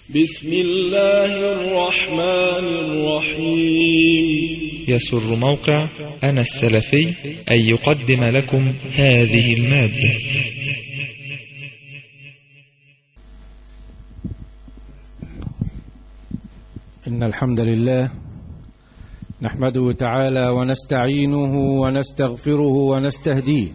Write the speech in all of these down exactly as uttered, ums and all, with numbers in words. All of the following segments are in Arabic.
بسم الله الرحمن الرحيم. يسر موقع أنا السلفي أن يقدم لكم هذه المادة. إن الحمد لله نحمده تعالى ونستعينه ونستغفره ونستهديه،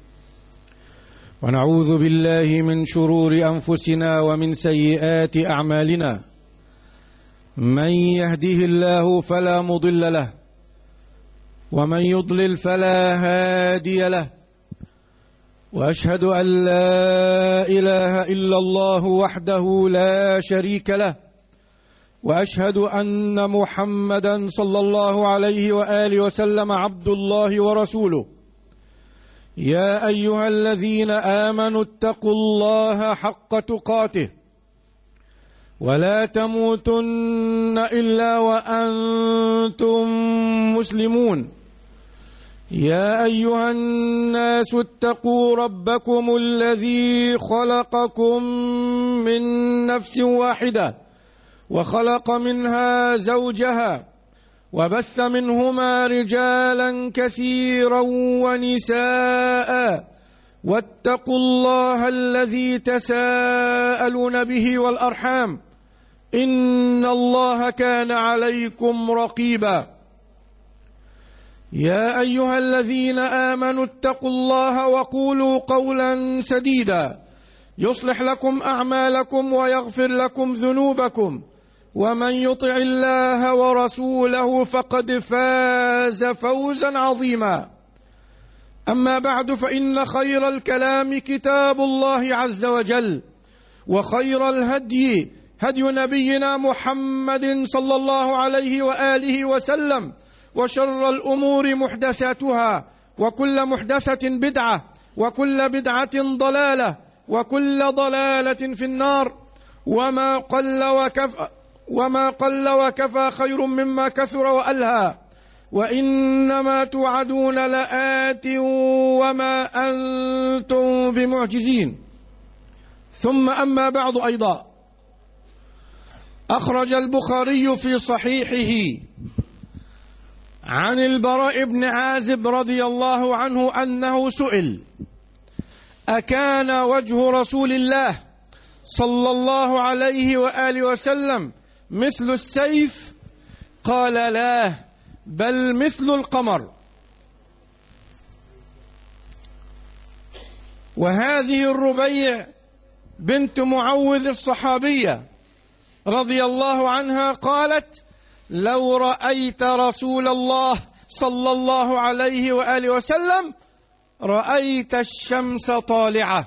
ونعوذ بالله من شرور أنفسنا ومن سيئات أعمالنا. من يهده الله فلا مضل له، ومن يضلل فلا هادي له، وأشهد أن لا إله إلا الله وحده لا شريك له، وأشهد أن محمدا صلى الله عليه وآله وسلم عبد الله ورسوله. يا أيها الذين آمنوا اتقوا الله حق تقاته ولا تموتن إلا وأنتم مسلمون. يا أيها الناس اتقوا ربكم الذي خلقكم من نفس واحدة وخلق منها زوجها وبث منهما رجالا كثيرا ونساء، واتقوا الله الذي تساءلون به والأرحام، إن الله كان عليكم رقيبا. يا أيها الذين آمنوا اتقوا الله وقولوا قولا سديدا يصلح لكم أعمالكم ويغفر لكم ذنوبكم، ومن يطع الله ورسوله فقد فاز فوزا عظيما. أما بعد، فإن خير الكلام كتاب الله عز وجل، وخير الهدي هدي نبينا محمد صلى الله عليه وآله وسلم، وشر الأمور محدثاتها، وكل محدثة بدعة، وكل بدعة ضلالة، وكل ضلالة في النار. وما قل وكفى وما قل وكفى خير مما كثر وألهى، وإنما توعدون لآت وما أنتم بمعجزين. ثم أما بعد، أيضا أخرج البخاري في صحيحه عن البراء بن عازب رضي الله عنه أنه سئل: أكان وجه رسول الله صلى الله عليه وآله وسلم مثل السيف؟ قال: لا، بل مثل القمر. وهذه الربيع بنت معوذ الصحابية رضي الله عنها قالت: لو رأيت رسول الله صلى الله عليه وآله وسلم رأيت الشمس طالعة.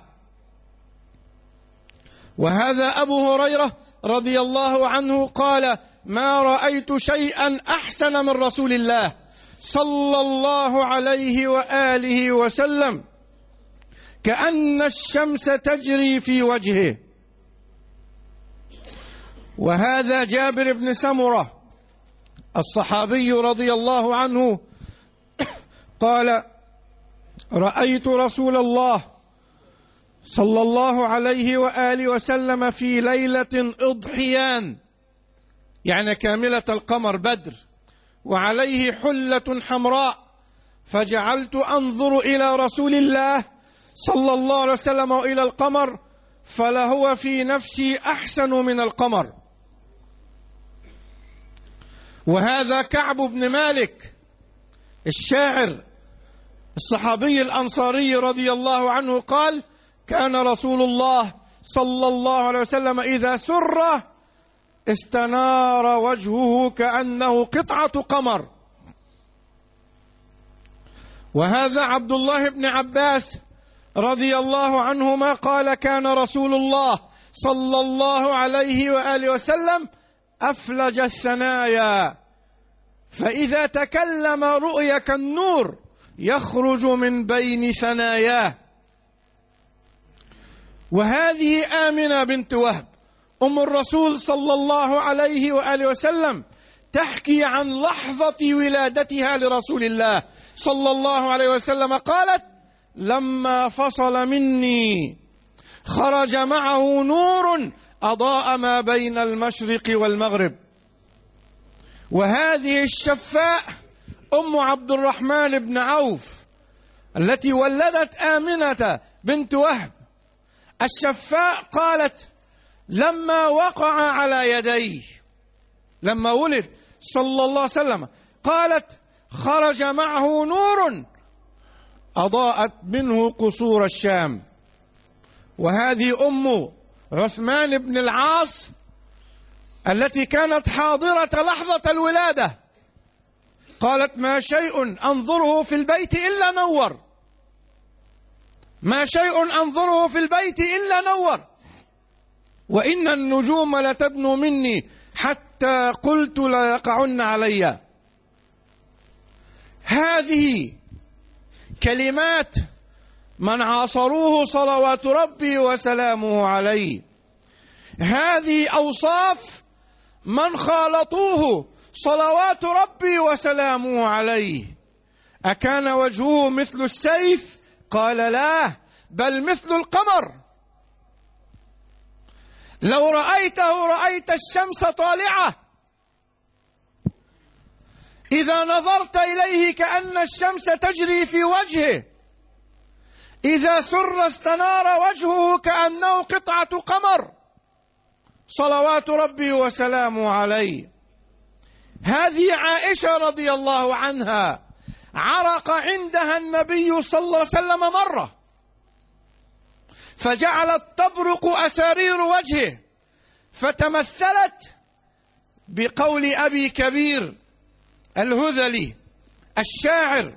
وهذا أبو هريرة رضي الله عنه قال: ما رأيت شيئا أحسن من رسول الله صلى الله عليه وآله وسلم، كأن الشمس تجري في وجهه. وهذا جابر بن سمرة الصحابي رضي الله عنه قال: رأيت رسول الله صلى الله عليه وآله وسلم في ليلة إضحيان، يعني كاملة القمر بدر، وعليه حلة حمراء، فجعلت أنظر إلى رسول الله صلى الله عليه وسلم وإلى القمر، فلهو في نفسي أحسن من القمر. وهذا كعب بن مالك الشاعر الصحابي الأنصاري رضي الله عنه قال: كان رسول الله صلى الله عليه وسلم إذا سر استنار وجهه كأنه قطعة قمر. وهذا عبد الله بن عباس رضي الله عنهما قال: كان رسول الله صلى الله عليه وآله وسلم أفلج الثنايا، فإذا تكلم رؤي كالنور يخرج من بين ثناياه. وهذه آمنة بنت وهب أم الرسول صلى الله عليه وآله وسلم تحكي عن لحظة ولادتها لرسول الله صلى الله عليه وسلم قالت: لما فصل مني خرج معه نور أضاء ما بين المشرق والمغرب. وهذه الشفاء أم عبد الرحمن بن عوف التي ولدت آمنة بنت وهب. الشفاء قالت لما وقع على يديه، لما ولد صلى الله عليه وسلم، قالت خرج معه نور أضاءت منه قصور الشام. وهذه أم عثمان بن العاص التي كانت حاضرة لحظة الولادة، قالت ما شيء أنظره في البيت إلا نور، ما شيء أنظره في البيت إلا نور، وإن النجوم لتدنو مني حتى قلت لا يقعن علي. هذه كلمات من عاصروه صلوات ربي وسلامه عليه، هذه أوصاف من خالطوه صلوات ربي وسلامه عليه. أكان وجهه مثل السيف؟ قال لا، بل مثل القمر. لو رأيته رأيت الشمس طالعة، إذا نظرت إليه كأن الشمس تجري في وجهه، إذا سر استنار وجهه كأنه قطعة قمر صلوات ربي وسلامه عليه. هذه عائشة رضي الله عنها عرق عندها النبي صلى الله عليه وسلم مرة، فجعلت تبرق أسارير وجهه، فتمثلت بقول أبي كبير الهذلي الشاعر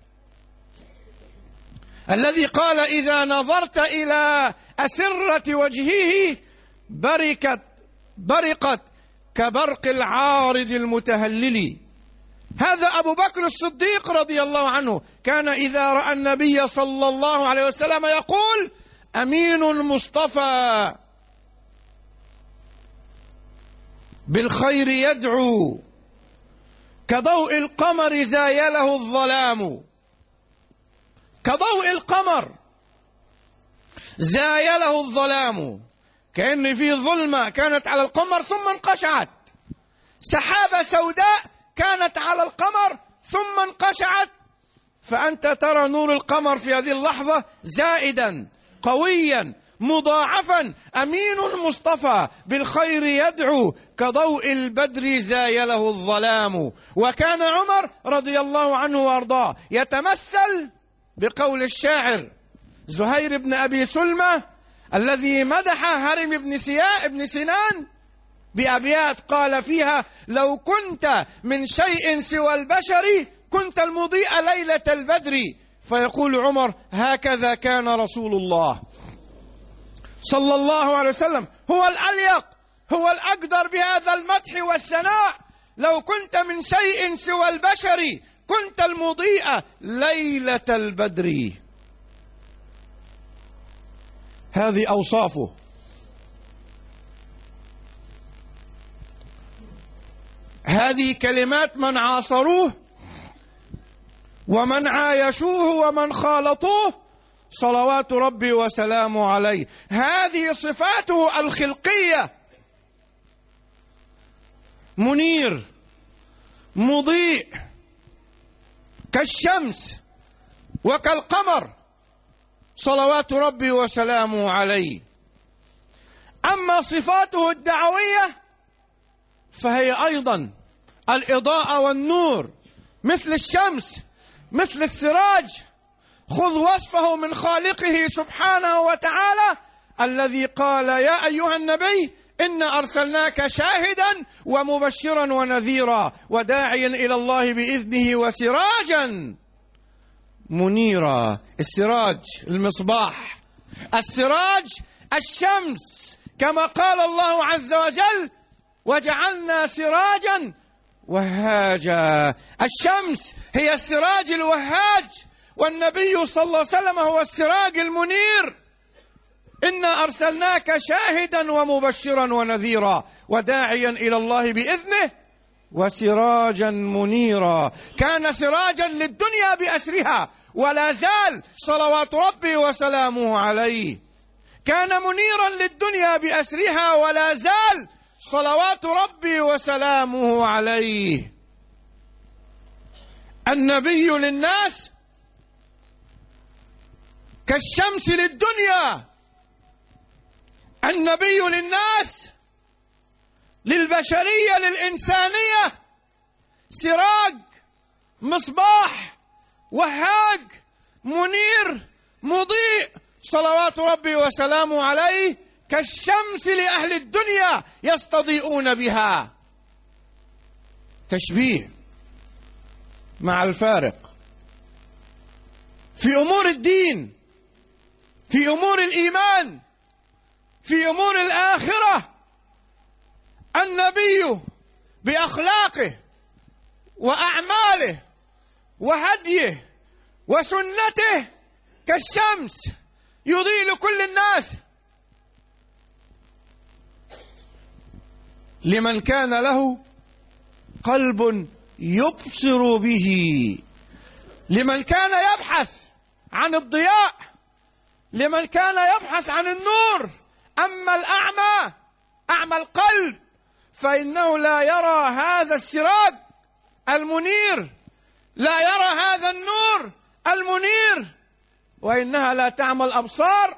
الذي قال إذا نظرت إلى أسرة وجهه بركت برقت كبرق العارض المتهلل. هذا أبو بكر الصديق رضي الله عنه كان إذا رأى النبي صلى الله عليه وسلم يقول أمين المصطفى بالخير يدعو كضوء القمر زايله الظلام، كضوء القمر زايله الظلام، كأن في ظلمة كانت على القمر ثم انقشعت، سحابة سوداء كانت على القمر ثم انقشعت، فأنت ترى نور القمر في هذه اللحظة زائدا قويا مضاعفا. أمين المصطفى بالخير يدعو كضوء البدر زايله الظلام. وكان عمر رضي الله عنه وارضاه يتمثل بقول الشاعر زهير بن أبي سلمة الذي مدح هرم بن سياء بن سنان بأبيات قال فيها لو كنت من شيء سوى البشر كنت المضيء ليلة البدر. فيقول عمر هكذا كان رسول الله صلى الله عليه وسلم، هو الأليق، هو الأقدر بهذا المدح والثناء. لو كنت من شيء سوى البشر كنت المضيء ليلة البدر. هذه أوصافه. هذه كلمات من عاصروه ومن عايشوه ومن خالطوه صلوات ربي وسلامه عليه. هذه صفاته الخلقية: منير مضيء كالشمس وكالقمر صلوات ربي وسلامه عليه. أما صفاته الدعوية فهي أيضا الإضاءة والنور، مثل الشمس مثل السراج. خذ وصفه من خالقه سبحانه وتعالى الذي قال يا أيها النبي إنا أرسلناك شاهدا ومبشرا ونذيرا وداعيا إلى الله بإذنه وسراجا منيرا. السراج المصباح، السراج الشمس، كما قال الله عز وجل وجعلنا سراجا وهاجا. الشمس هي السراج الوهاج، والنبي صلى الله عليه وسلم هو السراج المنير. إنا أرسلناك شاهدا ومبشرا ونذيرا وداعيا إلى الله بإذنه وسراجا منيرا. كان سراجا للدنيا بأسرها ولا زال صلوات ربي وسلامه عليه. كان منيرا للدنيا بأسرها ولا زال صلوات ربي وسلامه عليه. النبي للناس كالشمس للدنيا، النبي للناس للبشرية للإنسانية سراج، مصباح، وهاج، منير، مضيء، صلوات ربي وسلامه عليه، كالشمس لأهل الدنيا يستضيئون بها. تشبيه مع الفارق في أمور الدين، في أمور الإيمان، في أمور الآخرة. النبي بأخلاقه وأعماله وهديه وسنته كالشمس يضيء لكل الناس، لمن كان له قلب يبصر به، لمن كان يبحث عن الضياء، لمن كان يبحث عن النور. أما الأعمى، أعمى القلب، فإنه لا يرى هذا السراج المنير، لا يرى هذا النور المنير. وإنها لا تعمى الأبصار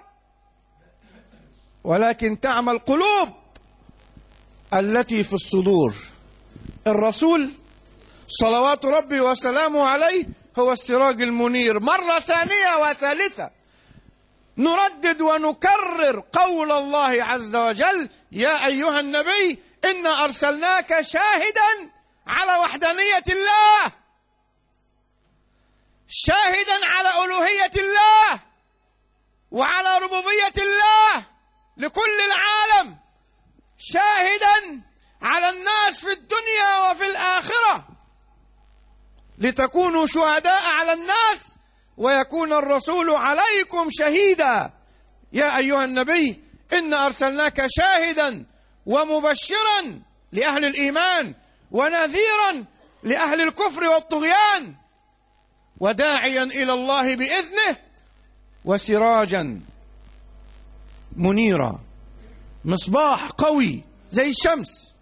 ولكن تعمى القلوب التي في الصدور. الرسول صلوات ربي وسلامه عليه هو السراج المنير. مرة ثانية وثالثة نردد ونكرر قول الله عز وجل: يا أيها النبي إنا أرسلناك شاهدا على وحدانية الله، شاهدا على ألوهية الله وعلى ربوبية الله لكل العالم، شاهدا على الناس في الدنيا وفي الآخرة، لتكونوا شهداء على الناس ويكون الرسول عليكم شهيدا. يا أيها النبي إنا أرسلناك شاهدا ومبشرا لأهل الإيمان ونذيرا لأهل الكفر والطغيان، وداعيا إلى الله بإذنه وسراجا منيرا، مصباح قوي زي الشمس.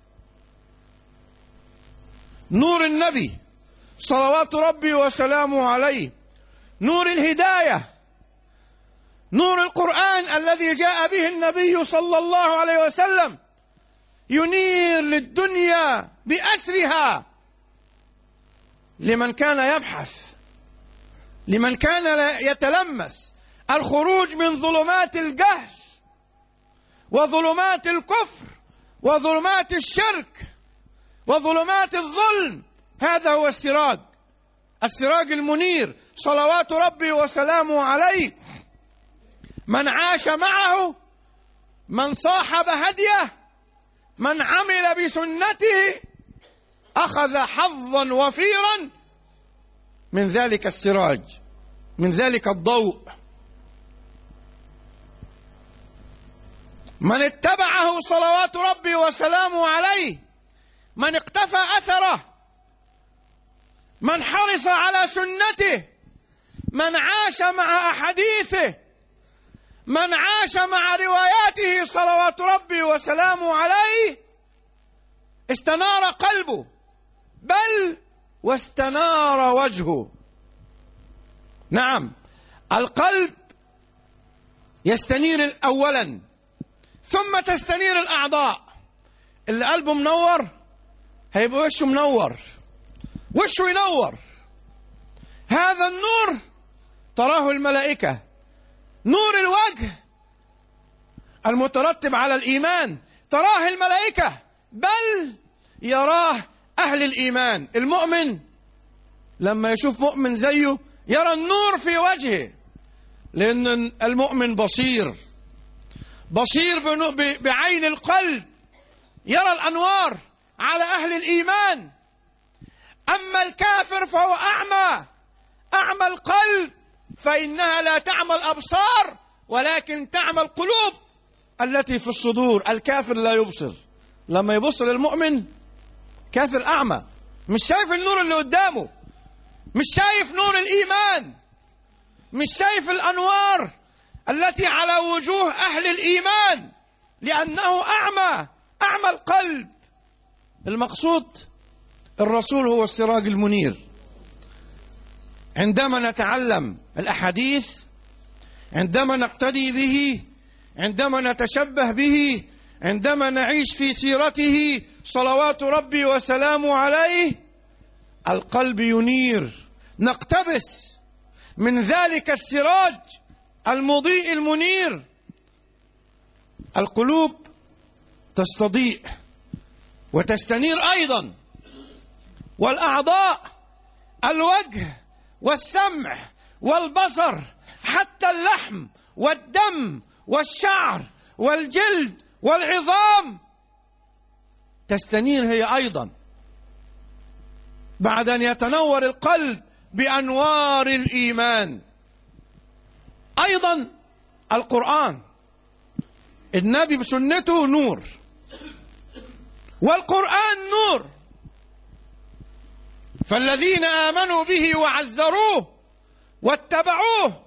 نور النبي صلوات ربي وسلامه عليه، نور الهداية، نور القرآن الذي جاء به النبي صلى الله عليه وسلم، ينير للدنيا بأسرها لمن كان يبحث، لمن كان يتلمس الخروج من ظلمات الجهل وظلمات الكفر وظلمات الشرك وظلمات الظلم. هذا هو السراج، السراج المنير صلوات ربي وسلامه عليه. من عاش معه، من صاحب هديه، من عمل بسنته أخذ حظا وفيرا من ذلك السراج، من ذلك الضوء. من اتبعه صلوات ربي وسلامه عليه، من اقتفى أثره، من حرص على سنته، من عاش مع أحاديثه، من عاش مع رواياته صلوات ربي وسلامه عليه، استنار قلبه بل واستنار وجهه. نعم، القلب يستنير أولا ثم تستنير الأعضاء. اللي قلبه منور هيبقى وشه منور، وشه ينور. هذا النور تراه الملائكة، نور الوجه المترتب على الإيمان تراه الملائكة، بل يراه أهل الإيمان. المؤمن لما يشوف مؤمن زيه يرى النور في وجهه، لأن المؤمن بصير، بصير بعين القلب، يرى الأنوار على أهل الإيمان. أما الكافر فهو أعمى، أعمى القلب، فإنها لا تعمى الأبصار ولكن تعمى القلوب التي في الصدور. الكافر لا يبصر، لما يبص للمؤمن كافر أعمى، مش شايف النور اللي قدامه، مش شايف نور الإيمان، مش شايف الأنوار التي على وجوه أهل الإيمان، لأنه أعمى أعمى القلب. المقصود الرسول هو السراج المنير. عندما نتعلم الأحاديث، عندما نقتدي به، عندما نتشبه به، عندما نعيش في سيرته صلوات ربي وسلامه عليه، القلب ينير، نقتبس من ذلك السراج المضيء المنير. القلوب تستضيء وتستنير أيضا، والأعضاء، الوجه والسمع والبصر، حتى اللحم والدم والشعر والجلد والعظام تستنير هي أيضا، بعد أن يتنور القلب بأنوار الإيمان. أيضا القرآن، النبي بسنته نور، والقرآن نور، فالذين آمنوا به وعزروه واتبعوه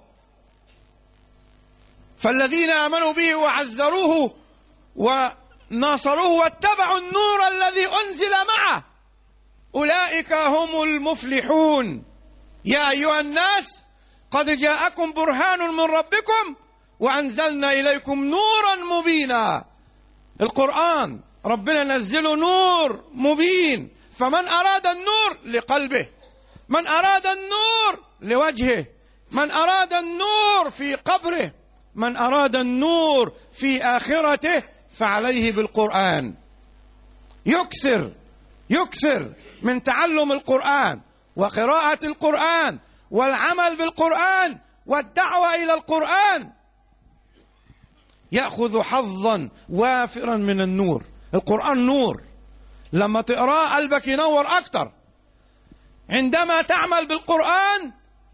فالذين آمنوا به وعزروه وناصروه واتبعوا النور الذي أنزل معه أولئك هم المفلحون. يا أيها الناس قد جاءكم برهان من ربكم وأنزلنا إليكم نورا مبينا. القرآن ربنا نزله نور مبين، فمن أراد النور لقلبه، من أراد النور لوجهه، من أراد النور في قبره، من أراد النور في آخرته، فعليه بالقرآن. يكثر يكثر من تعلم القرآن وقراءة القرآن والعمل بالقرآن والدعوة إلى القرآن، يأخذ حظا وافرا من النور. القرآن نور، لما تقرأ قلبك ينور أكتر. عندما تعمل بالقرآن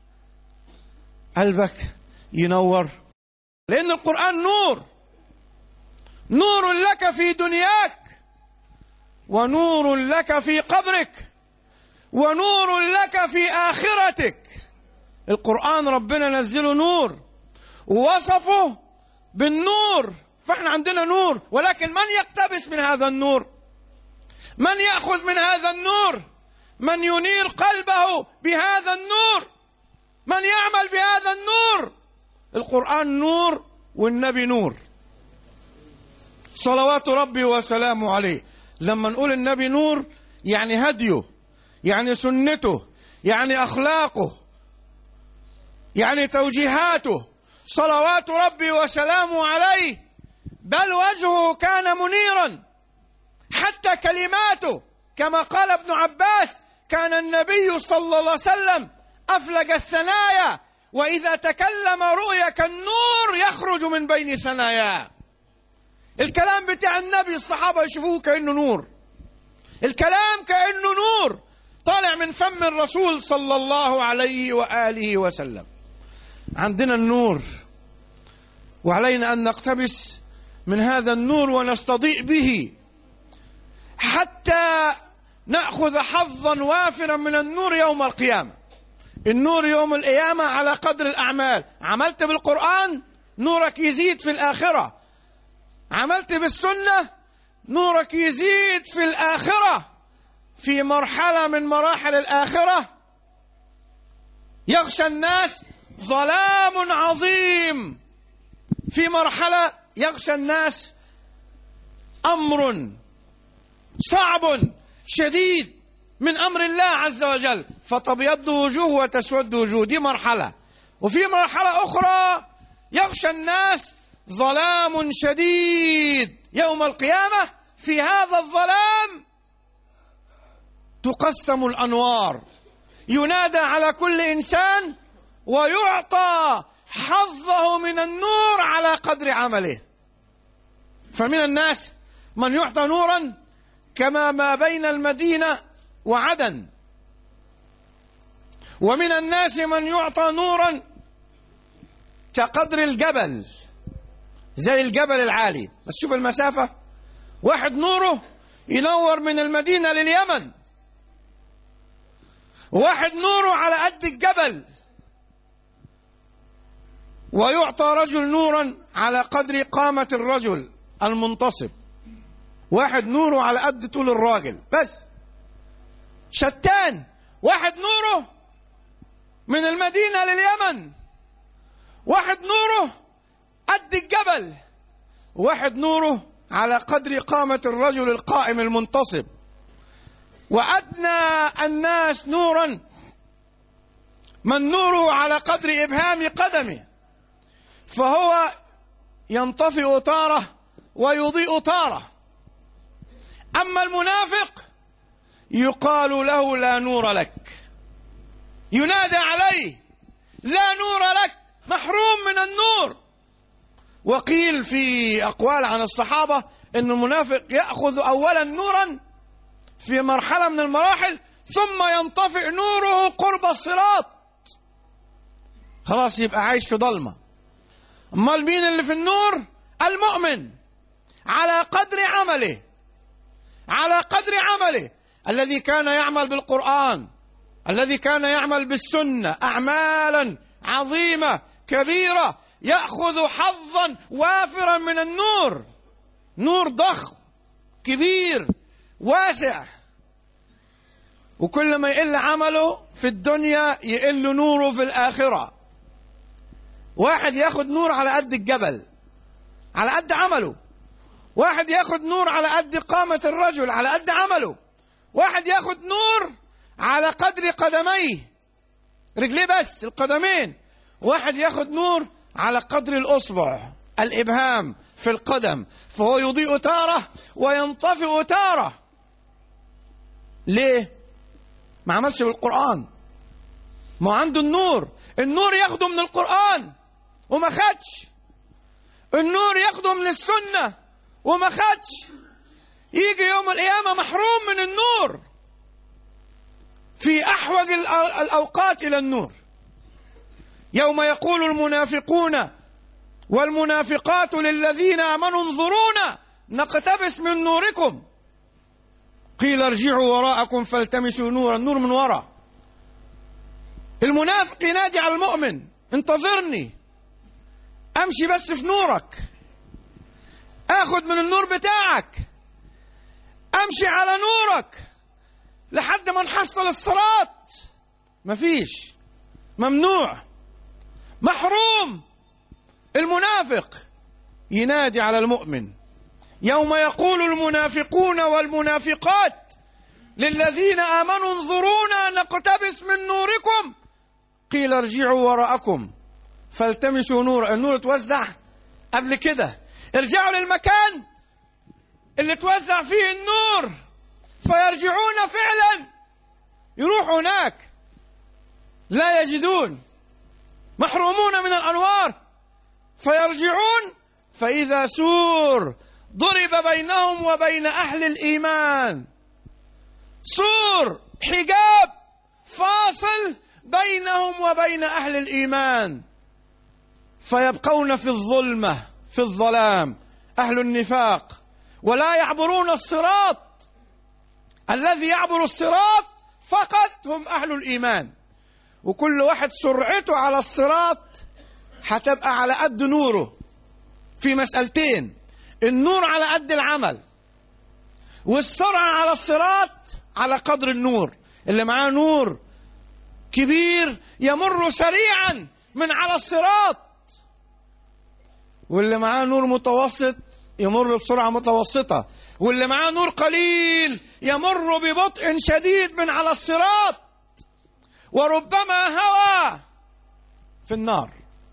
قلبك ينور، لأن القرآن نور، نور لك في دنياك، ونور لك في قبرك، ونور لك في آخرتك. القرآن ربنا نزله نور ووصفه بالنور، فاحنا عندنا نور، ولكن من يقتبس من هذا النور؟ من يأخذ من هذا النور؟ من ينير قلبه بهذا النور؟ من يعمل بهذا النور؟ القرآن نور والنبي نور صلوات ربي وسلامه عليه. لما نقول النبي نور يعني هديه، يعني سنته، يعني أخلاقه، يعني توجيهاته صلوات ربي وسلامه عليه. بل وجهه كان منيرا، حتى كلماته كما قال ابن عباس كان النبي صلى الله عليه وسلم أفلج الثنايا، وإذا تكلم رؤيا كالنور يخرج من بين ثناياه. الكلام بتاع النبي الصحابة يشوفوه كأنه نور، الكلام كأنه نور طالع من فم الرسول صلى الله عليه وآله وسلم. عندنا النور، وعلينا أن نقتبس من هذا النور ونستضيء به حتى نأخذ حظا وافرا من النور يوم القيامة. النور يوم القيامة على قدر الأعمال. عملت بالقرآن نورك يزيد في الآخرة، عملت بالسنة نورك يزيد في الآخرة. في مرحلة من مراحل الآخرة يغشى الناس ظلام عظيم، في مرحلة يغشى الناس أمر صعب شديد من أمر الله عز وجل، فتبيض وجوه وتسود وجوه، دي مرحلة. وفي مرحلة أخرى يغشى الناس ظلام شديد يوم القيامة. في هذا الظلام تقسم الأنوار، ينادى على كل إنسان ويعطى حظه من النور على قدر عمله. فمن الناس من يعطى نورا كما ما بين المدينة وعدن، ومن الناس من يعطى نورا كقدر الجبل، زي الجبل العالي. بس شوف المسافة، واحد نوره ينور من المدينة لليمن، واحد نوره على قد الجبل. ويعطى رجل نورا على قدر قامة الرجل المنتصب. واحد نوره على قد طول الراجل بس، شتان. واحد نوره من المدينة لليمن، واحد نوره قد الجبل، واحد نوره على قدر قامة الرجل القائم المنتصب. وأدنى الناس نورا من نوره على قدر إبهام قدمه، فهو ينطفئ تارة ويضيء تارة. أما المنافق يقال له لا نور لك، ينادى عليه لا نور لك، محروم من النور. وقيل في أقوال عن الصحابة أن المنافق يأخذ أولا نورا في مرحلة من المراحل ثم ينطفئ نوره قرب الصراط، خلاص يبقى عايش في ضلمة. أمال مين اللي في النور؟ المؤمن على قدر عمله، على قدر عمله، الذي كان يعمل بالقرآن، الذي كان يعمل بالسنة، أعمالا عظيمة كبيرة، يأخذ حظا وافرا من النور. نور ضخم كبير واسع. وكل ما يقل عمله في الدنيا يقل نوره في الآخرة. واحد ياخد نور على قد الجبل على قد عمله، واحد ياخد نور على قد قامة الرجل على قد عمله، واحد ياخد نور على قدر قدميه، رجليه بس القدمين، واحد ياخد نور على قدر الأصبع الإبهام في القدم، فهو يضيء تارة وينطفئ تارة. ليه؟ ما عملش بالقرآن، ما عنده النور. النور ياخده من القرآن وما خدش، النور ياخده من السنة وما خدش، يجي يوم القيامة محروم من النور في أحوج الأوقات إلى النور. يوم يقول المنافقون والمنافقات للذين آمنوا انظرونا نقتبس من نوركم قيل ارجعوا وراءكم فالتمسوا نورا. النور من وراء. المنافق ينادي على المؤمن انتظرني، امشي بس في نورك، اخد من النور بتاعك، امشي على نورك لحد ما نحصل الصراط. مفيش، ممنوع، محروم. المنافق ينادي على المؤمن يوم يقول المنافقون والمنافقات للذين آمنوا انظرونا نقتبس من نوركم قيل ارجعوا وراءكم فالتمسوا نور. النور اتوزع قبل كده، ارجعوا للمكان اللي توزع فيه النور، فيرجعون فعلا، يروحوا هناك لا يجدون، محرومون من الأنوار، فيرجعون فإذا سور ضرب بينهم وبين أهل الإيمان. سور، حجاب فاصل بينهم وبين أهل الإيمان، فيبقون في الظلمة في الظلام أهل النفاق، ولا يعبرون الصراط. الذي يعبر الصراط فقط هم أهل الإيمان. وكل واحد سرعته على الصراط هتبقى على قد نوره في مسألتين: النور على قد العمل، والسرعة على الصراط على قدر النور. اللي معاه نور كبير يمر سريعا من على الصراط، واللي معاه نور متوسط يمر بسرعة متوسطة، واللي معاه نور قليل يمر ببطء شديد من على الصراط، وربما هوى في النار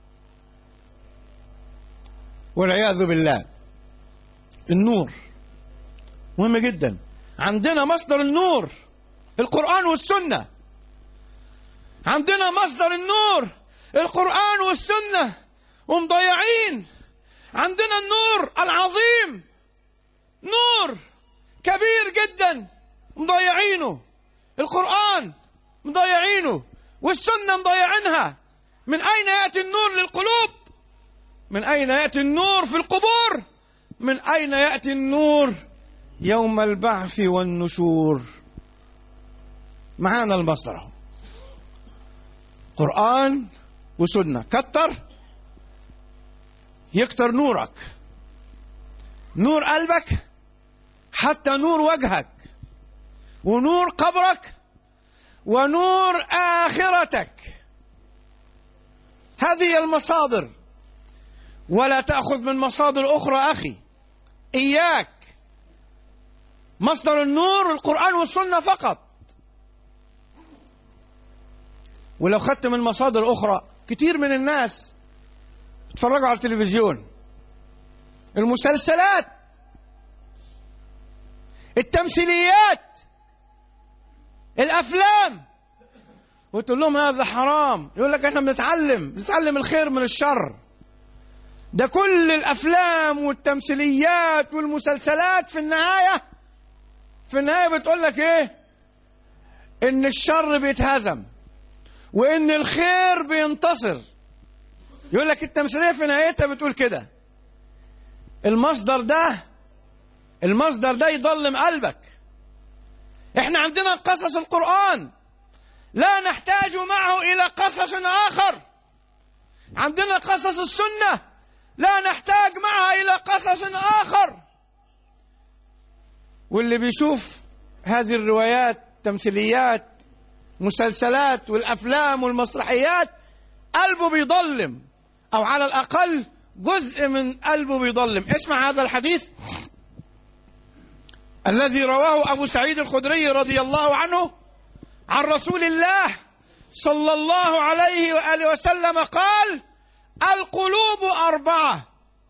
والعياذ بالله. النور مهم جدا. عندنا مصدر النور القرآن والسنة، عندنا مصدر النور القرآن والسنة ومضيعين. عندنا النور العظيم، نور كبير جدا مضيعينه، القرآن مضيعينه والسنة مضيعينها. من أين يأتي النور للقلوب؟ من أين يأتي النور في القبور؟ من أين يأتي النور يوم البعث والنشور؟ معانا المصدر، قرآن وسنة. كتر يكتر نورك، نور قلبك، حتى نور وجهك، ونور قبرك، ونور آخرتك. هذه المصادر، ولا تأخذ من مصادر أخرى أخي، إياك. مصدر النور القرآن والسنة فقط. ولو خدت من مصادر أخرى، كتير من الناس اتفرجوا على التلفزيون، المسلسلات، التمثيليات، الأفلام، وتقول لهم هذا حرام، يقول لك احنا بنتعلم بنتعلم الخير من الشر. ده كل الأفلام والتمثيليات والمسلسلات في النهاية في النهاية بتقول لك ايه؟ ان الشر بيتهزم وان الخير بينتصر. يقول لك التمثيلية في نهايتها بتقول كده. المصدر ده المصدر ده يضلم قلبك. احنا عندنا قصص القرآن، لا نحتاج معه إلى قصص آخر. عندنا قصص السنة، لا نحتاج معها إلى قصص آخر. واللي بيشوف هذه الروايات، تمثيليات، مسلسلات والأفلام والمسرحيات، قلبه بيضلم، أو على الأقل جزء من قلبه بيضلم. اسمع هذا الحديث الذي رواه أبو سعيد الخدري رضي الله عنه عن رسول الله صلى الله عليه وآله وسلم قال: القلوب أربعة،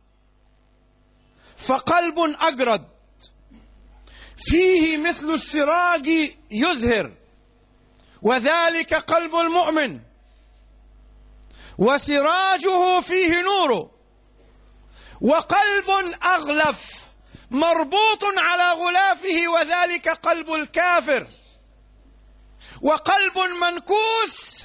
فقلب أجرد فيه مثل السراج يزهر، وذلك قلب المؤمن، وسراجه فيه نور، وقلب أغلف مربوط على غلافه، وذلك قلب الكافر، وقلب منكوس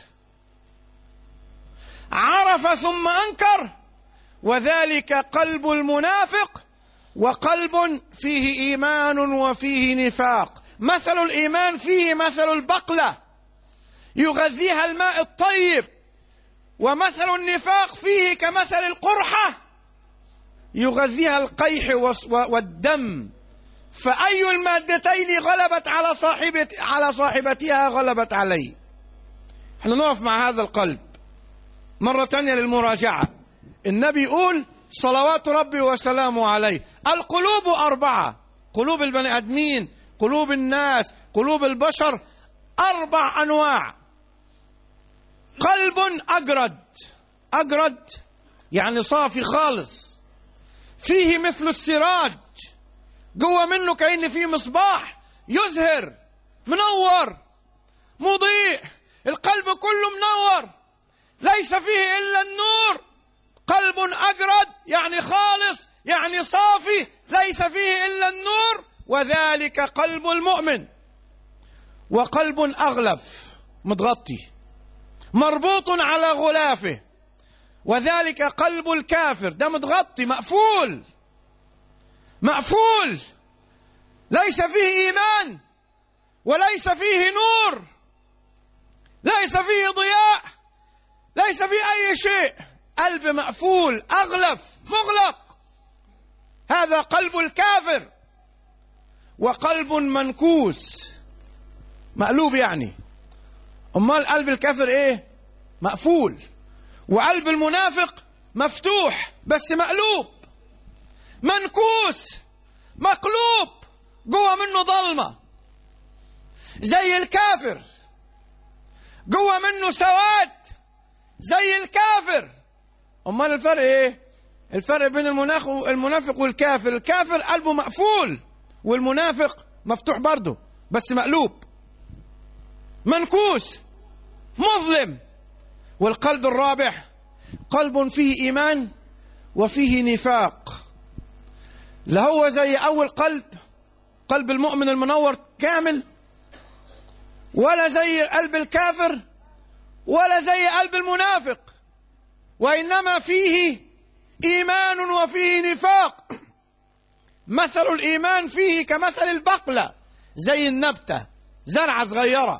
عرف ثم أنكر، وذلك قلب المنافق، وقلب فيه إيمان وفيه نفاق. مثل الإيمان فيه مثل البقلة يغذيها الماء الطيب، ومثل النفاق فيه كمثل القرحة يغذيها القيح والدم. فأي المادتين غلبت على صاحبة على صاحبتها غلبت عليه. احنا نقف مع هذا القلب مرة تانية للمراجعة. النبي يقول صلوات ربي وسلامه عليه: القلوب أربعة، قلوب البني آدمين، قلوب الناس، قلوب البشر أربع أنواع. قلب أجرد، أجرد يعني صافي خالص، فيه مثل السراج، جوه منه كأن فيه مصباح يزهر، منور مضيء، القلب كله منور، ليس فيه إلا النور. قلب أجرد يعني خالص، يعني صافي، ليس فيه إلا النور، وذلك قلب المؤمن. وقلب أغلف متغطي مربوط على غلافه، وذلك قلب الكافر، ده متغطي مقفول مقفول، ليس فيه إيمان وليس فيه نور، ليس فيه ضياء، ليس فيه أي شيء، قلب مقفول أغلف مغلق. هذا قلب الكافر. وقلب منكوس مقلوب يعني. أمال قلب الكافر إيه؟ مقفول. وقلب المنافق مفتوح بس مقلوب. منكوس مقلوب، جوه منه ضلمة زي الكافر، جوه منه سواد زي الكافر. أمال الفرق إيه؟ الفرق بين المنافق والكافر: الكافر قلبه مقفول، والمنافق مفتوح برضه بس مقلوب، منكوس مظلم. والقلب الرابع قلب فيه إيمان وفيه نفاق، لا هو زي أول قلب، قلب المؤمن المنور كامل، ولا زي قلب الكافر، ولا زي قلب المنافق، وإنما فيه إيمان وفيه نفاق. مثل الإيمان فيه كمثل البقلة، زي النبتة، زرعة صغيرة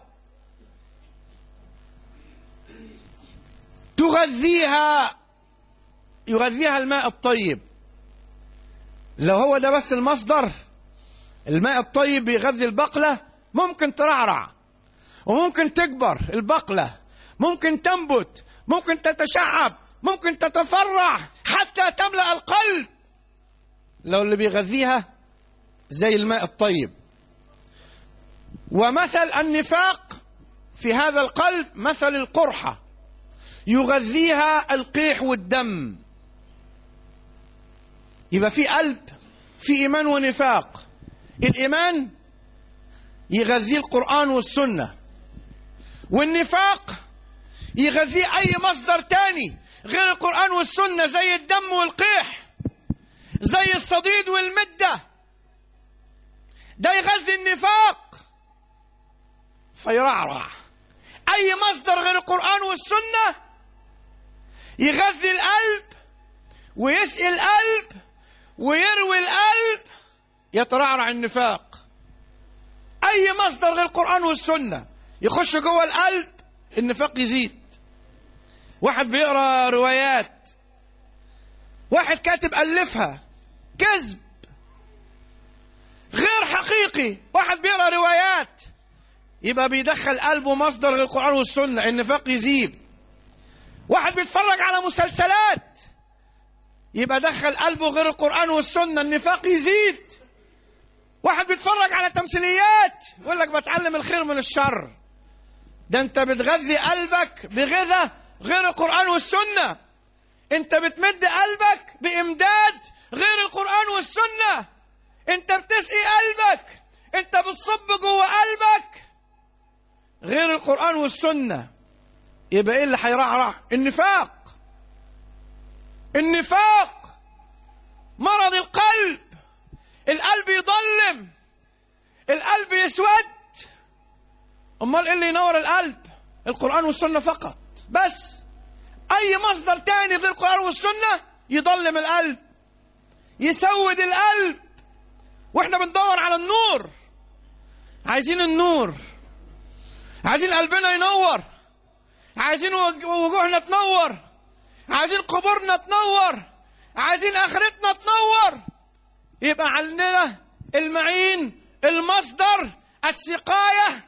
تغذيها يغذيها الماء الطيب. لو هو ده بس المصدر، الماء الطيب بيغذي البقلة، ممكن ترعرع وممكن تكبر البقلة، ممكن تنبت، ممكن تتشعب، ممكن تتفرع حتى تملأ القلب، لو اللي بيغذيها زي الماء الطيب. ومثل النفاق في هذا القلب مثل القرحة، يغذيها القيح والدم. يبقى في قلب في إيمان ونفاق. الإيمان يغذيه القرآن والسنة، والنفاق يغذيه أي مصدر تاني غير القرآن والسنة، زي الدم والقيح، زي الصديد والمدة. ده يغذي النفاق فيرعرع. أي مصدر غير القرآن والسنة يغذي القلب ويسقي القلب ويروي القلب، يترعرع النفاق. أي مصدر غير القرآن والسنة يخش جوه القلب، النفاق يزيد. واحد بيقرأ روايات، واحد كاتب ألفها كذب غير حقيقي، واحد بيقرأ روايات، يبقى بيدخل قلبه مصدر غير القرآن والسنة، النفاق يزيد. واحد بيتفرج على مسلسلات، يبقى دخل قلبه غير القرآن والسنة، النفاق يزيد. واحد بيتفرج على تمثيليات، يقول لك بتعلم الخير من الشر، ده انت بتغذي قلبك بغذاء غير القرآن والسنة. انت بتمد قلبك بإمداد غير القرآن والسنة. انت بتسقي قلبك، انت بتصب جوه قلبك غير القرآن والسنة. يبقى ايه اللي هيرعرع؟ النفاق. النفاق مرض القلب، القلب يضلم، القلب يسود. امال ايه اللي ينور القلب؟ القرآن والسنة فقط بس. اي مصدر تاني غير القرآن والسنة يضلم القلب، يسود القلب. واحنا بندور على النور، عايزين النور، عايزين قلبنا ينور، عايزين وجوهنا تنور، عايزين قبورنا تنور، عايزين آخرتنا تنور. يبقى عندنا المعين، المصدر، السقاية،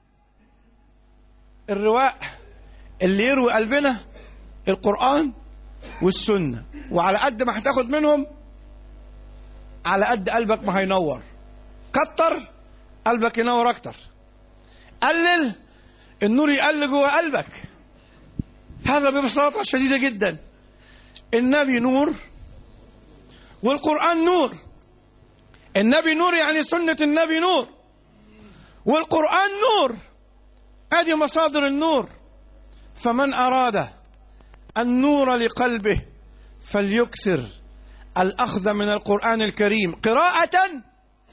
الرواء اللي يروي قلبنا القرآن والسنة. وعلى قد ما هتاخد منهم على قد قلبك ما هينور. كتر قلبك ينور اكتر، قلل النور يقل جوه قلبك. هذا ببساطة شديدة جدا. النبي نور والقرآن نور. النبي نور يعني سنة النبي نور، والقرآن نور. هذه مصادر النور. فمن أراد النور لقلبه فليكثر الأخذ من القرآن الكريم قراءة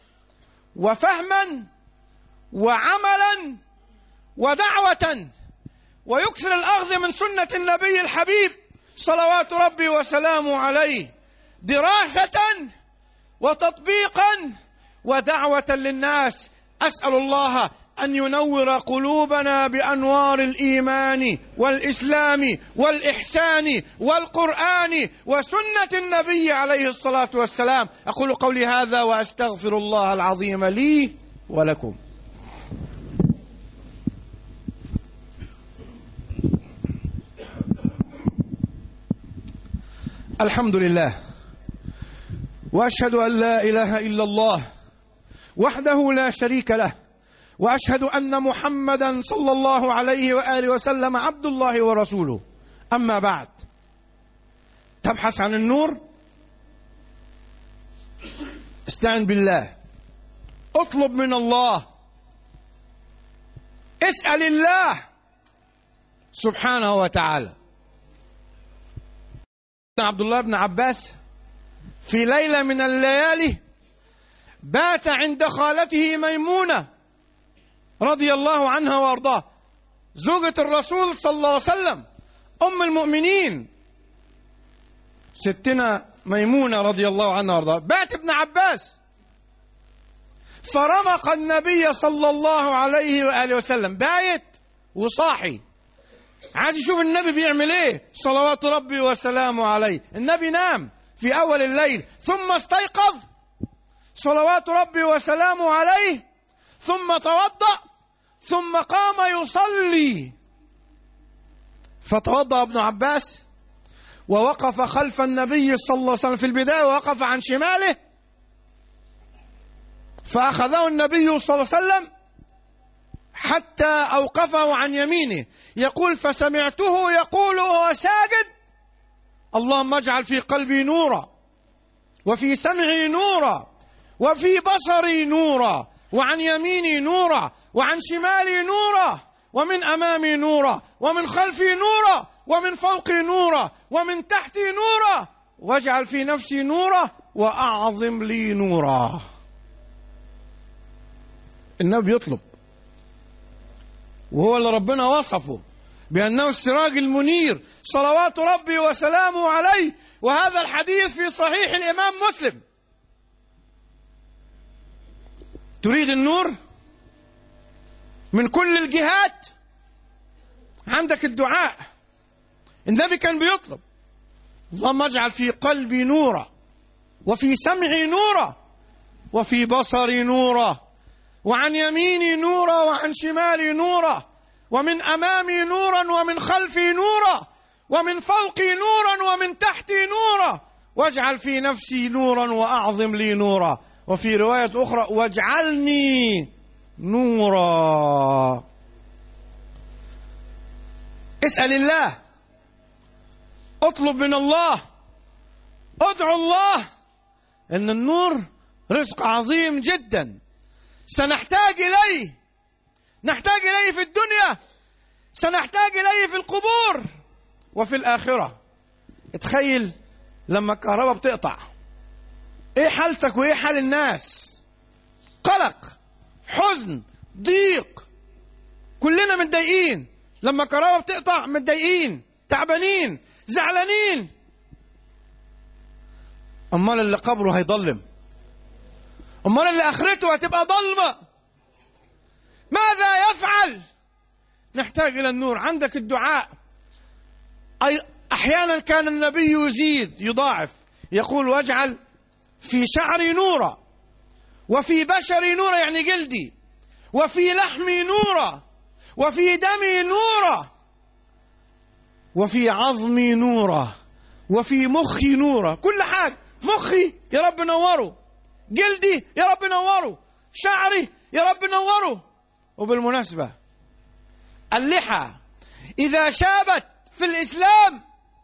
وفهما وعملا ودعوة، ويكثر الأخذ من سنة النبي الحبيب صلوات ربي وسلامه عليه دراسة وتطبيقا ودعوة للناس. أسأل الله أن ينور قلوبنا بأنوار الإيمان والإسلام والإحسان والقرآن وسنة النبي عليه الصلاة والسلام. أقول قولي هذا وأستغفر الله العظيم لي ولكم. الحمد لله، وأشهد أن لا إله إلا الله وحده لا شريك له، وأشهد أن محمدا صلى الله عليه وآله وسلم عبد الله ورسوله. أما بعد، تبحث عن النور، استعن بالله، اطلب من الله، اسأل الله سبحانه وتعالى. عبد الله بن عباس في ليلة من الليالي بات عند خالته ميمونة رضي الله عنها وارضاه، زوجة الرسول صلى الله عليه وسلم، أم المؤمنين ستنا ميمونة رضي الله عنها وارضاه. بات ابن عباس فرمق النبي صلى الله عليه وآله وسلم، بايت وصاحي، عايز يشوف النبي بيعمل ايه صلوات ربي وسلامه عليه. النبي نام في أول الليل ثم استيقظ صلوات ربي وسلامه عليه، ثم توضأ، ثم قام يصلي. فتوضأ ابن عباس ووقف خلف النبي صلى الله عليه وسلم في البداية، ووقف عن شماله، فأخذه النبي صلى الله عليه وسلم حتى أوقفه عن يمينه. يقول فسمعته يقول وهو ساجد: اللهم اجعل في قلبي نورا، وفي سمعي نورا، وفي بصري نورا، وعن يميني نورا، وعن شمالي نورا، ومن أمامي نورا، ومن خلفي نورا، ومن فوقي نورا، ومن تحتي نورا، واجعل في نفسي نورا، وأعظم لي نورا. النبي يطلب، وهو اللي ربنا وصفه بأنه السراج المنير صلوات ربي وسلامه عليه. وهذا الحديث في صحيح الإمام مسلم. تريد النور من كل الجهات، عندك الدعاء. النبي كان بيطلب: اللهم اجعل في قلبي نورا، وفي سمعي نورا، وفي بصري نورا، وعن يميني نورا، وعن شمالي نورا، ومن أمامي نورا، ومن خلفي نورا، ومن فوقي نورا، ومن تحتي نورا، واجعل في نفسي نورا، وأعظم لي نورا. وفي رواية أخرى: واجعلني نورا. اسأل الله، اطلب من الله، ادعو الله، ان النور رزق عظيم جدا سنحتاج إليه، نحتاج إليه في الدنيا، سنحتاج إليه في القبور وفي الآخرة. اتخيل لما الكهرباء بتقطع، ايه حالتك وايه حال الناس؟ قلق، حزن، ضيق، كلنا متضايقين. لما الكهرباء بتقطع متضايقين، تعبانين، زعلانين. امال اللي قبره هيضلم، امال اللي اخرته هتبقى ضلمه، ماذا يفعل؟ نحتاج الى النور. عندك الدعاء، أي احيانا كان النبي يزيد يضاعف، يقول: واجعل في شعري نورا، وفي بشري نورا، يعني جلدي، وفي لحمي نورا، وفي دمي نورا، وفي عظمي نورا، وفي مخي نورا. كل حاجة، مخي يا رب نوره، جلدي يا رب نوره، شعري يا رب نوره. وبالمناسبة اللحى إذا شابت في الإسلام،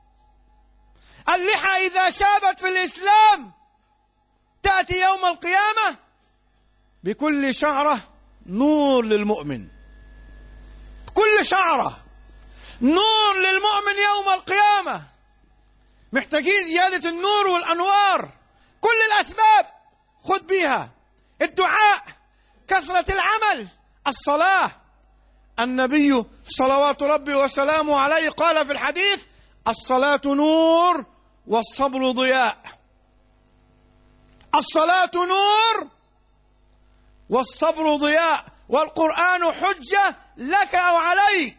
اللحى إذا شابت في الإسلام تأتي يوم القيامة بكل شعرة نور للمؤمن، كل شعرة نور للمؤمن يوم القيامة. محتاجين زيادة النور والأنوار. كل الأسباب خذ بيها: الدعاء، كثرة العمل، الصلاة. النبي صلوات ربي وسلامه عليه قال في الحديث: الصلاة نور والصبر ضياء. الصلاة نور والصبر ضياء، والقرآن حجة لك أو عليك.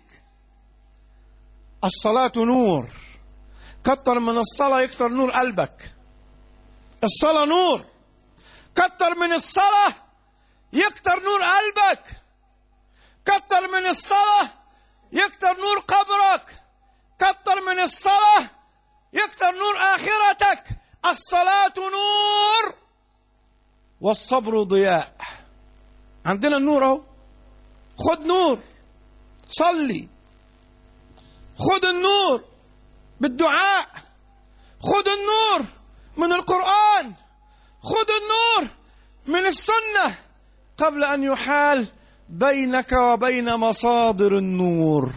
الصلاة نور، كتر من الصلاة يكتر نور قلبك. الصلاة نور، كتر من الصلاة يكتر نور قلبك. كتر من الصلاة يكتر نور قبرك. كتر من الصلاة يكتر نور آخرتك. الصلاة نور والصبر ضياء. عندنا النور اهو، خد نور، صلي، خد النور بالدعاء، خد النور من القرآن، خد النور من السنة قبل أن يحال بينك وبين مصادر النور.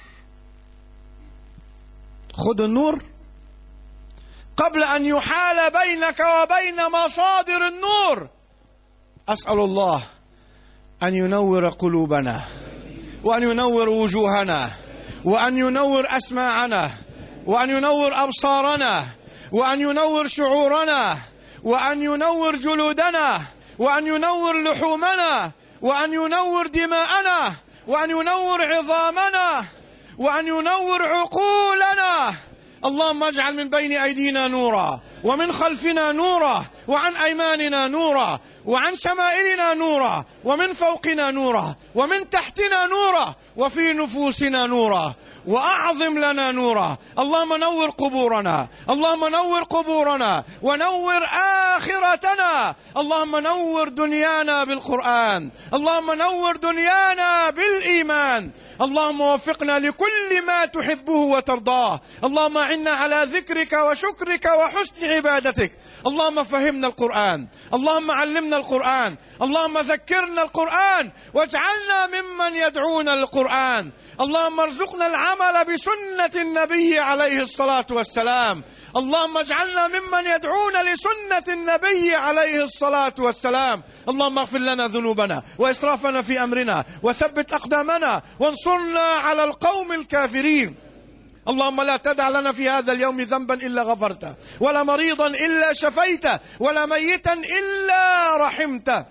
خد النور قبل أن يحال بينك وبين مصادر النور. أسأل الله أن ينور قلوبنا، وأن ينور وجوهنا، وأن ينور أسماعنا، وأن ينور أبصارنا، وأن ينور شعورنا، وأن ينور جلودنا، وأن ينور لحومنا، وأن ينور دماءنا، وأن ينور عظامنا، وأن ينور عقولنا. اللهم اجعل من بين أيدينا نورا، ومن خلفنا نورا، وعن أيماننا نورا، وعن شمائلنا نورا، ومن فوقنا نورا، ومن تحتنا نورا، وفي نفوسنا نورا، وأعظم لنا نورا. اللهم نور قبورنا، اللهم نور قبورنا، ونور آخرتنا. اللهم نور دنيانا بالقرآن، اللهم نور دنيانا بالإيمان. اللهم وفقنا لكل ما تحبه وترضاه. اللهم أعنا على ذكرك وشكرك وحسن عبادتك. اللهم فهمنا القرآن، اللهم علمنا القرآن، اللهم ذكرنا القرآن، واجعلنا ممن يدعون للقرآن. اللهم ارزقنا العمل بسنة النبي عليه الصلاة والسلام. اللهم اجعلنا ممن يدعون لسنة النبي عليه الصلاة والسلام. اللهم اغفر لنا ذنوبنا وإسرافنا في أمرنا، وثبت أقدامنا، وانصرنا على القوم الكافرين. اللهم لا تدع لنا في هذا اليوم ذنبا إلا غفرته، ولا مريضا إلا شفيته، ولا ميتا إلا رحمته،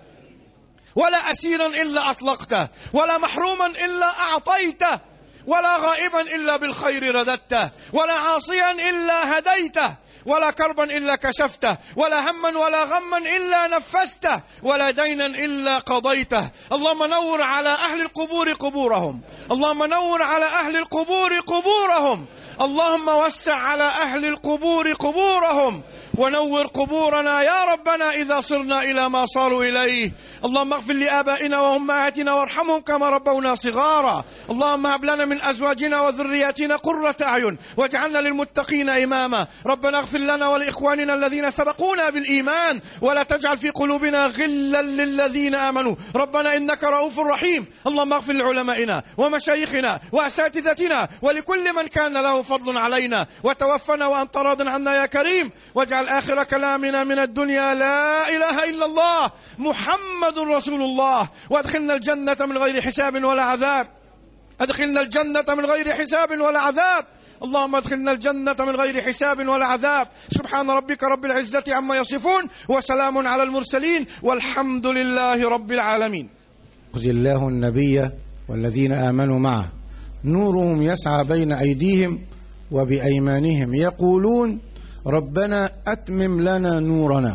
ولا أسيرا إلا أطلقته، ولا محروما إلا أعطيته، ولا غائبا إلا بالخير رددته، ولا عاصيا إلا هديته، ولا كربا إلا كشفته، ولا هما ولا غما إلا نفسته، ولا دينا إلا قضيته. اللهم نور على أهل القبور قبورهم، اللهم نور على أهل القبور قبورهم، اللهم وسع على أهل القبور قبورهم، ونور قبورنا يا ربنا إذا صرنا إلى ما صاروا إليه. اللهم اغفر لآبائنا وأمهاتنا وارحمهم كما ربونا صغارا. اللهم هب لنا من أزواجنا وذرياتنا قرة أعين واجعلنا للمتقين إماما. ربنا اغفر لنا ولإخواننا الذين سبقونا بالإيمان، ولا تجعل في قلوبنا غلا للذين آمنوا ربنا إنك رؤوف رحيم. اللهم اغفر لعلمائنا ومشايخنا وأساتذتنا ولكل من كان له فضل علينا، وتوفنا وأنت راض عنا يا كريم. واجعل آخر كلامنا من الدنيا لا إله إلا الله محمد رسول الله. وادخلنا الجنة من غير حساب ولا عذاب، ادخلنا الجنة من غير حساب ولا عذاب. اللهم ادخلنا الجنة من غير حساب ولا عذاب. سبحان ربك رب العزة عما يصفون، وسلام على المرسلين، والحمد لله رب العالمين. يخزي الله النبي والذين آمنوا معه نورهم يسعى بين أيديهم وبأيمانهم يقولون ربنا أتمم لنا نورنا.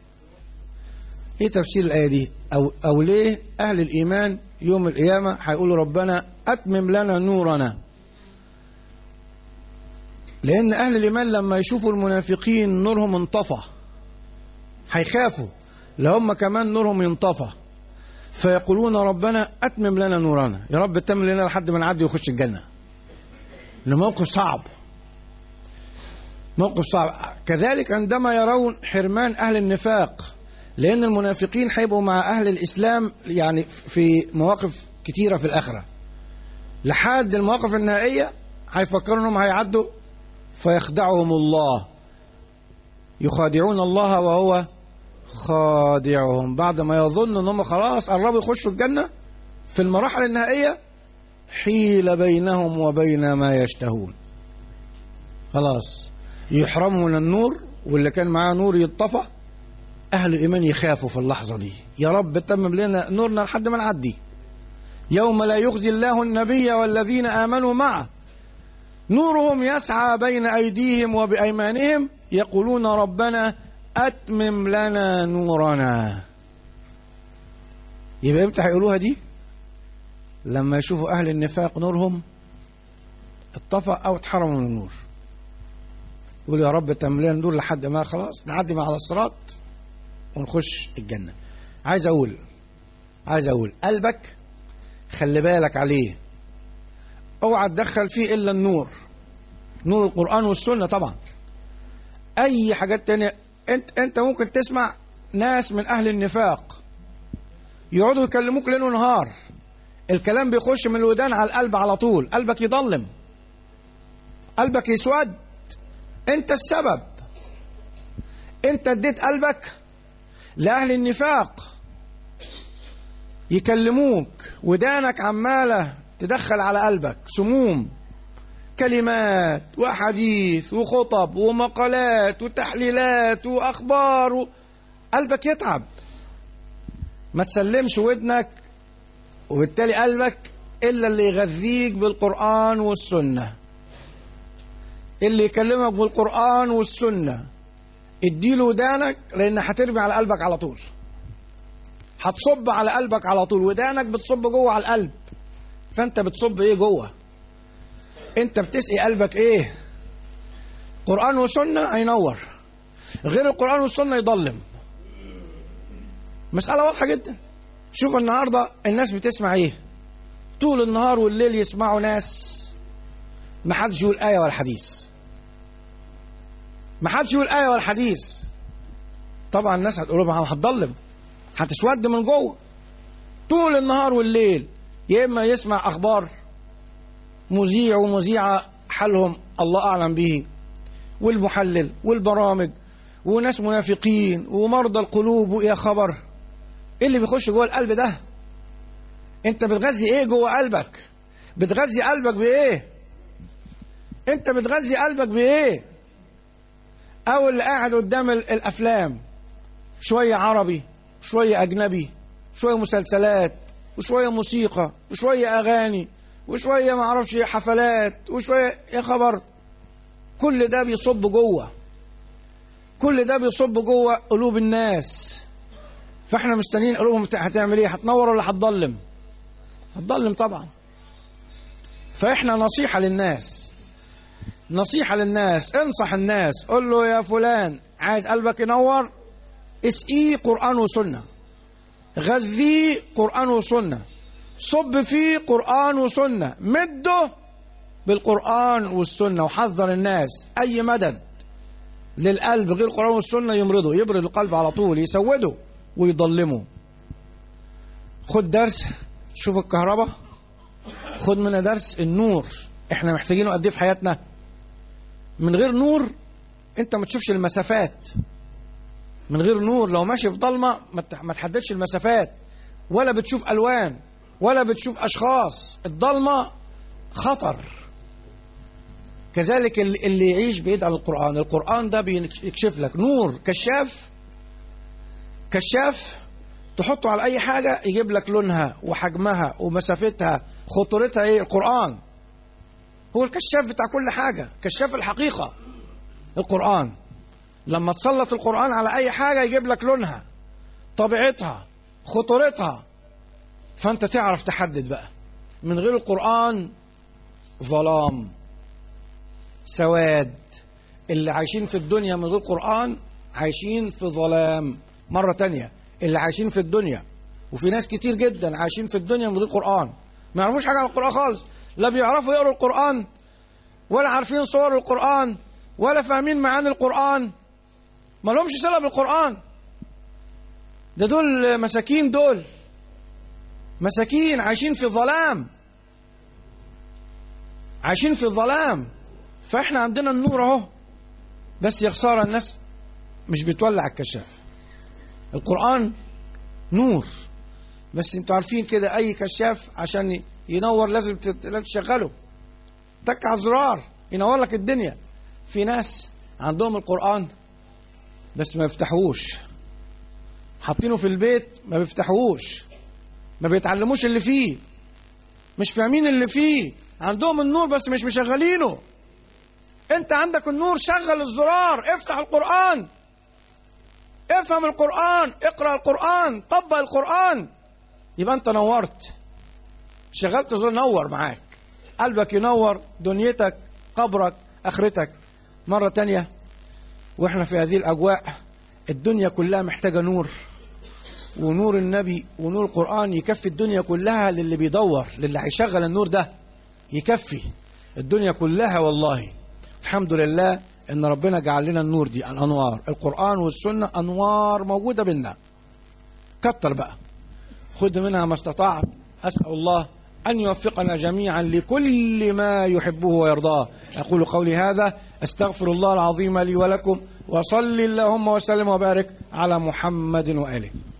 ايه تفسير الآية دي؟ أو, أو ليه أهل الإيمان يوم القيامة هيقولوا ربنا أتمم لنا نورنا؟ لأن أهل الإيمان لما يشوفوا المنافقين نورهم انطفى هيخافوا لهم كمان نورهم ينطفى، فيقولون ربنا أتمم لنا نورنا، يا رب اتمم لنا لحد ما نعدي ويخش الجنة. الموقف صعب، موقف صعب. كذلك عندما يرون حرمان أهل النفاق، لأن المنافقين هيبقوا مع أهل الإسلام يعني في مواقف كتيرة في الآخرة، لحد المواقف النهائية هيفكروا أنهم هيعدوا فيخدعهم الله، يخادعون الله وهو خادعهم. بعد ما يظن أنهم خلاص قربوا يخشوا الجنة، في المراحل النهائية حيل بينهم وبين ما يشتهون، خلاص يحرموا من النور، واللي كان معاه نور يطفى. أهل الإيمان يخافوا في اللحظة دي، يا رب تمم لنا نورنا لحد ما نعدي. يوم لا يخزي الله النبي والذين آمنوا معه نورهم يسعى بين أيديهم وبأيمانهم يقولون ربنا أتمم لنا نورنا. يبقى امتى هيقولوها دي؟ لما يشوفوا أهل النفاق نورهم اتطفأ أو اتحرموا من النور، يقول يا رب تمم لنا النور لحد ما خلاص نعدي مع على الصراط ونخش الجنة. عايز أقول عايز أقول قلبك خلي بالك عليه، اوعى تدخل فيه إلا النور، نور القرآن والسنة طبعا. أي حاجات تانية، أنت, أنت ممكن تسمع ناس من أهل النفاق يقعدوا يكلموك ليل ونهار، الكلام بيخش من الودان على القلب على طول، قلبك يضلم، قلبك يسود. أنت السبب، أنت اديت قلبك لأهل النفاق يكلموك، ودانك عمالة تدخل على قلبك سموم، كلمات وحديث وخطب ومقالات وتحليلات وأخبار و... قلبك يتعب. ما تسلمش ودنك، وبالتالي قلبك إلا اللي يغذيك بالقرآن والسنة، اللي يكلمك بالقرآن والسنة. اديله ودانك، لأن هترمي على قلبك على طول، هتصب على قلبك على طول. ودانك بتصب جوه على القلب، فأنت بتصب إيه جوه؟ أنت بتسقي قلبك إيه؟ قرآن وسنة هينور، غير القرآن والسنة يضلم. مسألة واضحة جدا. شوف النهاردة الناس بتسمع إيه؟ طول النهار والليل يسمعوا ناس ما حدش يقول آية ولا حديث، ما حدش يقول آية ولا حديث. طبعا الناس هتقولوا هتضلم، هتسود من جوه. طول النهار والليل يا إما يسمع أخبار مذيع ومذيعة حالهم الله أعلم به، والمحلل والبرامج، وناس منافقين ومرضى القلوب، ويا خبر إيه اللي بيخش جوه القلب ده؟ انت بتغذي ايه جوه قلبك؟ بتغذي قلبك بايه؟ انت بتغذي قلبك بايه؟ او اللي قاعد قدام الافلام، شوية عربي شوية اجنبي، شوية مسلسلات وشوية موسيقى وشوية اغاني وشوية معرفش حفلات وشوية يا خبر، كل ده بيصب جوه، كل ده بيصب جوه قلوب الناس. فاحنا مستنيين قلوبهم هتعمل ايه؟ هتنور ولا هتضلم؟ هتضلم طبعا. فاحنا نصيحة للناس، نصيحة للناس، انصح الناس، قل له يا فلان عايز قلبك ينور، اسقيه قرآن وسنة، غذيه قرآن وسنة، صب فيه قرآن وسنة، مده بالقرآن والسنة. وحذر الناس أي مدد للقلب غير القرآن والسنة يمرضه، يبرد القلب على طول، يسوده ويضلمه. خد درس، شوف الكهرباء، خد منها درس النور، احنا محتاجينه قد ايه في حياتنا. من غير نور انت ما تشوفش المسافات، من غير نور لو ماشي في ضلمه ما تحددش المسافات، ولا بتشوف الوان، ولا بتشوف اشخاص. الضلمه خطر. كذلك اللي يعيش بعيد عن القرآن، القرآن ده بيكشف لك نور، كشاف، كشاف تحطه على اي حاجة يجيب لك لونها وحجمها ومسافتها، خطورتها ايه. القرآن هو الكشاف بتاع كل حاجة، كشاف الحقيقة. القرآن لما تسلط القرآن على اي حاجة يجيب لك لونها، طبيعتها، خطورتها، فانت تعرف تحدد بقى. من غير القرآن ظلام، سواد. اللي عايشين في الدنيا من غير قرآن عايشين في ظلام. مرة تانية، اللي عايشين في الدنيا، وفي ناس كتير جدا عايشين في الدنيا من غير قرآن، ما يعرفوش حاجة عن القرآن خالص، لا بيعرفوا يقروا القرآن، ولا عارفين صور القرآن، ولا فاهمين معاني القرآن، ما لهمش صلة بالقرآن. ده دول مساكين، دول مساكين عايشين في ظلام، عايشين في ظلام. فاحنا عندنا النور اهو، بس يا خسارة الناس مش بتولع الكشاف. القرآن نور، بس انتوا عارفين كده اي كشاف عشان ينور لازم تشغله، تك على الزرار ينور لك الدنيا. في ناس عندهم القرآن بس ما بيفتحوش، حاطينه في البيت ما بيفتحوش، ما بيتعلموش اللي فيه، مش فاهمين اللي فيه. عندهم النور بس مش مشغلينه. انت عندك النور، شغل الزرار، افتح القرآن، افهم القرآن، اقرأ القرآن، طبق القرآن، يبقى انت نورت. شغلت زرار نور معاك، قلبك ينور، دنيتك، قبرك، اخرتك. مرة تانية، واحنا في هذه الاجواء الدنيا كلها محتاجة نور، ونور النبي ونور القرآن يكفي الدنيا كلها. للي بيدور، للي هيشغل النور ده يكفي الدنيا كلها. والله الحمد لله ان ربنا جعل لنا النور دي، الانوار، القرآن والسنة، انوار موجودة بينا. كتر بقى، خد منها ما استطعت. اسأل الله ان يوفقنا جميعا لكل ما يحبه ويرضاه. اقول قولي هذا، استغفر الله العظيم لي ولكم، وصل اللهم وسلم وبارك على محمد وآله.